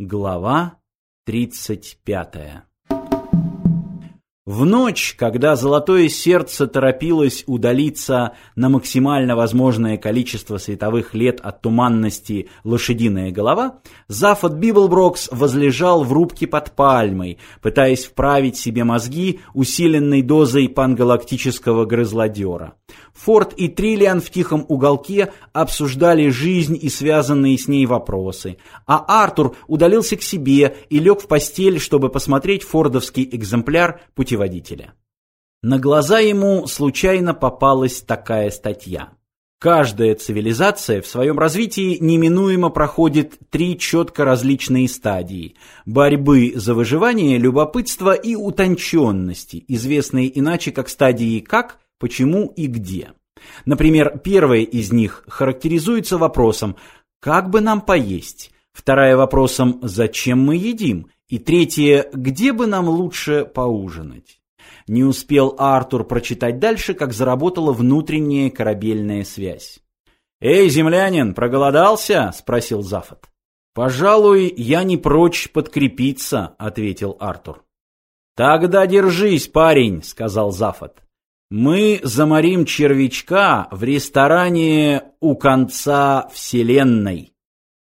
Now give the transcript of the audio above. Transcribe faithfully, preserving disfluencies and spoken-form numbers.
Глава тридцать пятая. В ночь, когда золотое сердце торопилось удалиться на максимально возможное количество световых лет от туманности лошадиная голова, Зафот Бибблброкс возлежал в рубке под пальмой, пытаясь вправить себе мозги усиленной дозой пангалактического грызлодера. Форд и Триллиан в тихом уголке обсуждали жизнь и связанные с ней вопросы, а Артур удалился к себе и лег в постель, чтобы посмотреть фордовский экземпляр путеводителя. На глаза ему случайно попалась такая статья. Каждая цивилизация в своем развитии неминуемо проходит три четко различные стадии – борьбы за выживание, любопытства и утонченности, известные иначе как стадии «как», «почему» и «где». Например, первая из них характеризуется вопросом «как бы нам поесть?», вторая вопросом «зачем мы едим?», и третья «где бы нам лучше поужинать?». Не успел Артур прочитать дальше, как заработала внутренняя корабельная связь. «Эй, землянин, проголодался?» – спросил Зафот. «Пожалуй, я не прочь подкрепиться», – ответил Артур. «Тогда держись, парень», – сказал Зафот. «Мы заморим червячка в ресторане у конца вселенной».